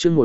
chương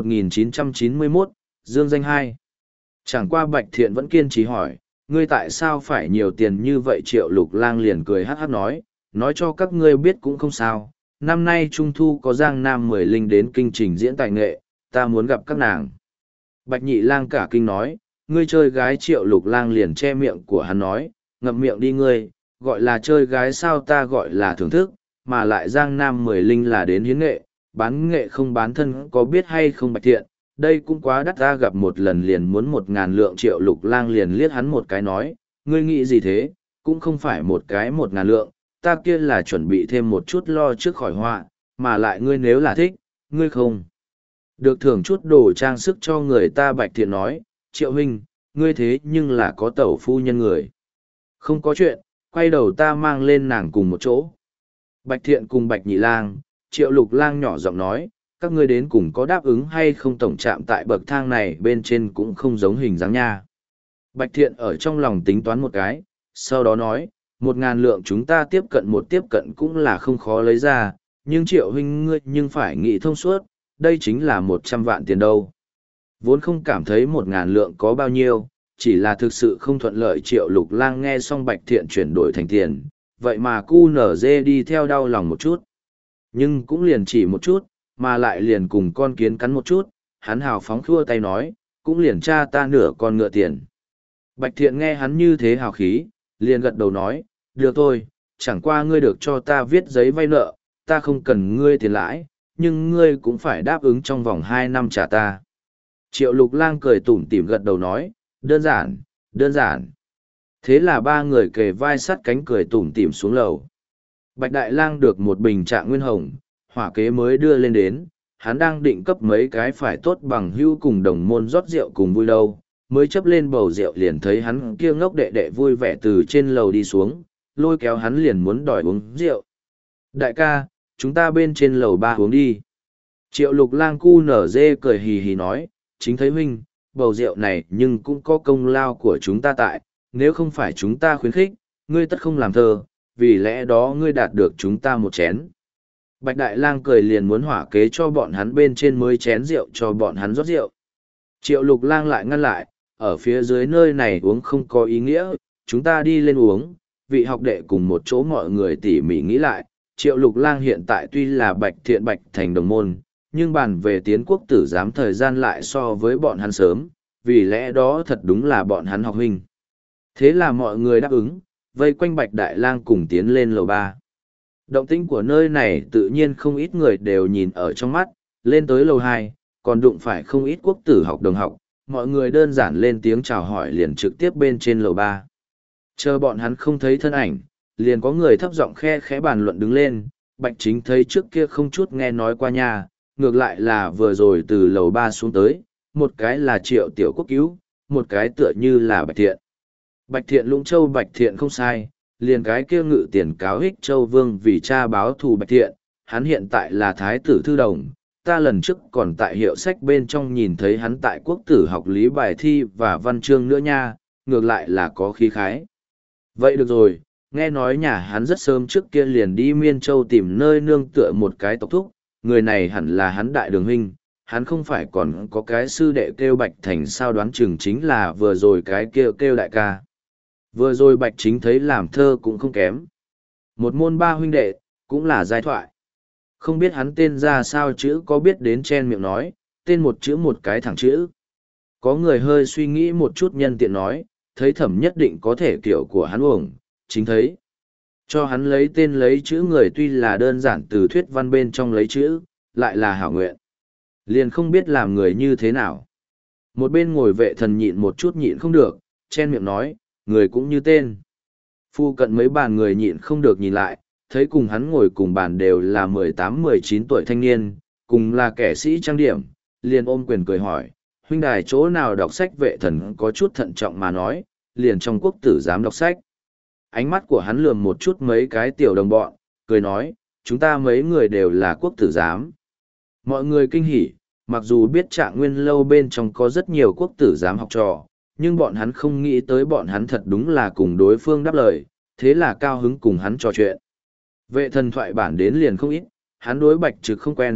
1991, Dương danh 2. Chẳng qua Bạch Thiện vẫn kiên trì hỏi, ngươi tại sao phải nhiều tiền như vậy? Triệu Lục Lang liền cười hát hát nói cho các ngươi biết cũng không sao, năm nay Trung Thu có Giang Nam 10 linh đến kinh trình diễn tài nghệ, ta muốn gặp các nàng. Bạch Nhị Lang cả kinh nói, ngươi chơi gái? Triệu Lục Lang liền che miệng của hắn nói, ngậm miệng đi ngươi, gọi là chơi gái sao, ta gọi là thưởng thức, mà lại Giang Nam 10 linh là đến hiến nghệ, bán nghệ không bán thân, có biết hay không Bạch Thiện, đây cũng quá đắt, ta gặp một lần liền muốn 1.000 lượng. Triệu Lục Lang liền liếc hắn một cái nói, ngươi nghĩ gì thế, cũng không phải một cái 1.000 lượng, ta kia là chuẩn bị thêm một chút lo trước khỏi họa, mà lại ngươi nếu là thích, ngươi không được thưởng chút đồ trang sức cho người ta. Bạch Thiện nói, Triệu huynh, ngươi thế nhưng là có tẩu phu nhân người. Không có chuyện, quay đầu ta mang lên nàng cùng một chỗ. Bạch Thiện cùng Bạch Nhị Lang, Triệu Lục Lang nhỏ giọng nói, các ngươi đến cùng có đáp ứng hay không? Tổng trạm tại bậc thang này bên trên cũng không giống hình dáng nha. Bạch Thiện ở trong lòng tính toán một cái, sau đó nói, 1.000 lượng chúng ta tiếp cận cũng là không khó lấy ra, nhưng Triệu huynh ngươi nhưng phải nghĩ thông suốt, đây chính là 100 vạn tiền đâu. Vốn không cảm thấy 1.000 lượng có bao nhiêu, chỉ là thực sự không thuận lợi. Triệu Lục Lang nghe xong Bạch Thiện chuyển đổi thành tiền, vậy mà cu nở dê đi theo đau lòng một chút. Nhưng cũng liền chỉ một chút, mà lại liền cùng con kiến cắn một chút, hắn hào phóng khua tay nói, cũng liền cha ta nửa con ngựa tiền. Bạch Thiện nghe hắn như thế hào khí, liền gật đầu nói, được thôi, chẳng qua ngươi được cho ta viết giấy vay nợ, ta không cần ngươi tiền lãi, nhưng ngươi cũng phải đáp ứng trong vòng 2 năm trả ta. Triệu Lục Lang cười tủm tỉm gật đầu nói, đơn giản, đơn giản. Thế là ba người kề vai sắt cánh cười tủm tỉm xuống lầu. Bạch Đại Lang được một bình Trạng Nguyên Hồng, hỏa kế mới đưa lên đến, hắn đang định cấp mấy cái phải tốt bằng hữu cùng đồng môn rót rượu cùng vui đâu, mới chấp lên bầu rượu liền thấy hắn kia ngốc đệ đệ vui vẻ từ trên lầu đi xuống, lôi kéo hắn liền muốn đòi uống rượu. Đại ca, chúng ta bên trên lầu 3 uống đi. Triệu Lục Lang cu nở dê cười hì hì nói, chính thấy huynh, bầu rượu này nhưng cũng có công lao của chúng ta tại, nếu không phải chúng ta khuyến khích, ngươi tất không làm thơ, vì lẽ đó ngươi đạt được chúng ta một chén. Bạch Đại Lang cười liền muốn hỏa kế cho bọn hắn bên trên mới chén rượu cho bọn hắn rót rượu. Triệu Lục Lang lại ngăn lại, ở phía dưới nơi này uống không có ý nghĩa, chúng ta đi lên uống. Vị học đệ cùng một chỗ mọi người tỉ mỉ nghĩ lại, Triệu Lục Lang hiện tại tuy là Bạch Thiện Bạch thành đồng môn, nhưng bàn về tiến quốc tử giám thời gian lại so với bọn hắn sớm, vì lẽ đó thật đúng là bọn hắn học huynh. Thế là mọi người đáp ứng, vây quanh Bạch Đại Lang cùng tiến lên lầu 3. Động tĩnh của nơi này tự nhiên không ít người đều nhìn ở trong mắt, lên tới lầu 2, còn đụng phải không ít quốc tử học đồng học, mọi người đơn giản lên tiếng chào hỏi liền trực tiếp bên trên lầu 3. Chờ bọn hắn không thấy thân ảnh, liền có người thấp giọng khe khẽ bàn luận đứng lên, Bạch Chính thấy trước kia không chút nghe nói qua nhà, ngược lại là vừa rồi từ lầu 3 xuống tới, một cái là Triệu Tiểu Quốc cứu, một cái tựa như là Bạch Thiện. Bạch Thiện Lũng Châu Bạch Thiện không sai, liền cái kia ngự tiền cáo Ích Châu Vương vì cha báo thù Bạch Thiện, hắn hiện tại là Thái tử Thư Đồng, ta lần trước còn tại hiệu sách bên trong nhìn thấy hắn tại quốc tử học lý bài thi và văn chương nữa nha, ngược lại là có khí khái. Vậy được rồi, nghe nói nhà hắn rất sớm trước kia liền đi Miên Châu tìm nơi nương tựa một cái tộc thúc, người này hẳn là hắn đại đường huynh, hắn không phải còn có cái sư đệ kêu Bạch Thành sao, đoán chừng chính là vừa rồi cái kêu đại ca. Vừa rồi Bạch Chính thấy làm thơ cũng không kém. Một môn ba huynh đệ, cũng là giai thoại. Không biết hắn tên ra sao chữ, có biết đến chen miệng nói, tên một chữ một cái thẳng chữ. Có người hơi suy nghĩ một chút nhân tiện nói, thấy Thẩm nhất định có thể kiểu của hắn uổng, chính thấy. Cho hắn lấy tên lấy chữ người tuy là đơn giản từ thuyết văn bên trong lấy chữ, lại là hảo nguyện. Liền không biết làm người như thế nào. Một bên ngồi vệ thần nhịn một chút nhịn không được, chen miệng nói, người cũng như tên. Phu cận mấy bàn người nhịn không được nhìn lại, thấy cùng hắn ngồi cùng bàn đều là 18-19 tuổi thanh niên, cùng là kẻ sĩ trang điểm, liền ôm quyền cười hỏi, huynh đài chỗ nào đọc sách? Vệ thần có chút thận trọng mà nói, liền trong quốc tử giám đọc sách. Ánh mắt của hắn lườm một chút mấy cái tiểu đồng bọn, cười nói, chúng ta mấy người đều là quốc tử giám. Mọi người kinh hỉ, mặc dù biết Trạng Nguyên lâu bên trong có rất nhiều quốc tử giám học trò, nhưng bọn hắn không nghĩ tới bọn hắn thật đúng là cùng đối phương đáp lời, thế là cao hứng cùng hắn trò chuyện. Vệ thần thoại bản đến liền không ít, hắn đối Bạch Trực không quen,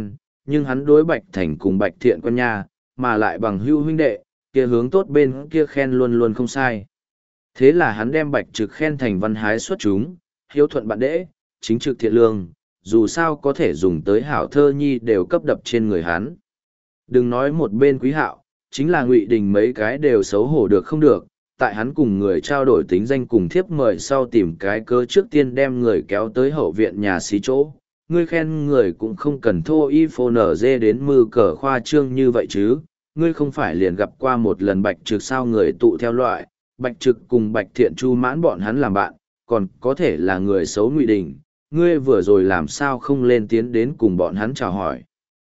nhưng hắn đối Bạch Thành cùng Bạch Thiện con nha, mà lại bằng hữu huynh đệ, kia hướng tốt bên kia khen luôn luôn không sai. Thế là hắn đem Bạch Trực khen thành văn hái xuất chúng, hiếu thuận bạn đễ, chính trực thiện lương, dù sao có thể dùng tới hảo thơ nhi đều cấp đập trên người hắn. Đừng nói một bên Quý Hạo, chính là Ngụy Đình mấy cái đều xấu hổ được không được, tại hắn cùng người trao đổi tính danh cùng thiếp mời sau tìm cái cớ trước tiên đem người kéo tới hậu viện nhà xí chỗ. Ngươi khen người cũng không cần thô y phô nở dê đến mư cờ khoa trương như vậy chứ, ngươi không phải liền gặp qua một lần Bạch Trực sao người tụ theo loại, Bạch Trực cùng Bạch Thiện Chu mãn bọn hắn làm bạn, còn có thể là người xấu Ngụy Đình, ngươi vừa rồi làm sao không lên tiến đến cùng bọn hắn chào hỏi.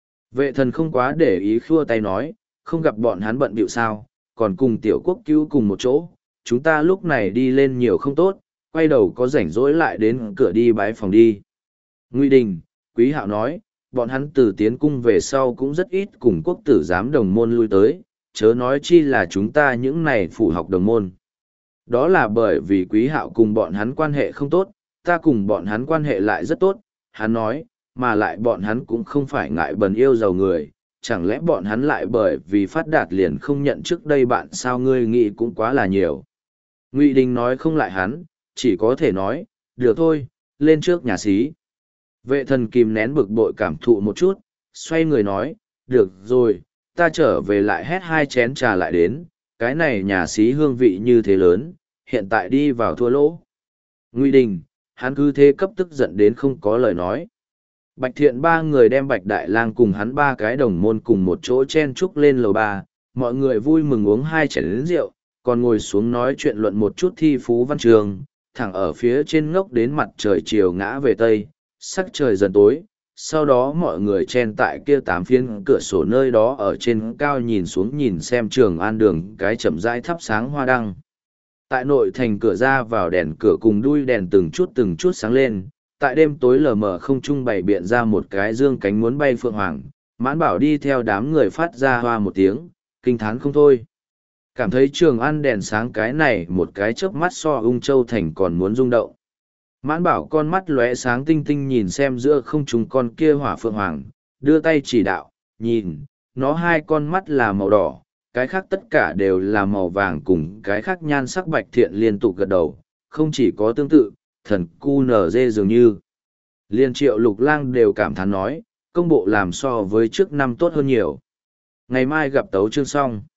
Vệ thần không quá để ý khua tay nói, không gặp bọn hắn bận bịu sao, còn cùng tiểu quốc cứu cùng một chỗ, chúng ta lúc này đi lên nhiều không tốt, quay đầu có rảnh rỗi lại đến cửa đi bái phòng đi. Ngụy Đình, Quý Hạo nói, bọn hắn từ tiến cung về sau cũng rất ít cùng quốc tử giám đồng môn lui tới, chớ nói chi là chúng ta những này phụ học đồng môn. Đó là bởi vì Quý Hạo cùng bọn hắn quan hệ không tốt, ta cùng bọn hắn quan hệ lại rất tốt, hắn nói, mà lại bọn hắn cũng không phải ngại bần yêu giàu người, chẳng lẽ bọn hắn lại bởi vì phát đạt liền không nhận trước đây bạn sao ngươi nghĩ cũng quá là nhiều. Ngụy Đình nói không lại hắn, chỉ có thể nói, được thôi, lên trước nhà xí. Vệ thần kìm nén bực bội cảm thụ một chút, xoay người nói, được rồi, ta trở về lại hét 2 chén trà lại đến, cái này nhà xí hương vị như thế lớn, hiện tại đi vào thua lỗ. Ngụy Đình, hắn cứ thế cấp tức giận đến không có lời nói. Bạch Thiện ba người đem Bạch Đại Lang cùng hắn ba cái đồng môn cùng một chỗ chen chúc lên lầu 3, mọi người vui mừng uống 2 chén rượu, còn ngồi xuống nói chuyện luận một chút thi phú văn trường, thẳng ở phía trên ngốc đến mặt trời chiều ngã về tây, sắc trời dần tối, sau đó mọi người chen tại kia 8 phiến cửa sổ nơi đó ở trên cao nhìn xuống nhìn xem Trường An đường cái chậm rãi thắp sáng hoa đăng. Tại nội thành cửa ra vào đèn cửa cùng đuôi đèn từng chút sáng lên, tại đêm tối lờ mờ không trung bày biện ra một cái dương cánh muốn bay phượng hoàng, Mãn Bảo đi theo đám người phát ra hoa một tiếng, kinh thán không thôi. Cảm thấy Trường An đèn sáng cái này một cái chớp mắt so Ung Châu Thành còn muốn rung động. Mãn Bảo con mắt lóe sáng tinh tinh nhìn xem giữa không trung con kia hỏa phượng hoàng, đưa tay chỉ đạo, nhìn, nó 2 con mắt là màu đỏ, cái khác tất cả đều là màu vàng cùng cái khác nhan sắc. Bạch Thiện liên tục gật đầu, không chỉ có tương tự, thần cu nở dê dường như. Liên Triệu Lục Lang đều cảm thán nói, công bộ làm so với trước năm tốt hơn nhiều. Ngày mai gặp tấu chương xong.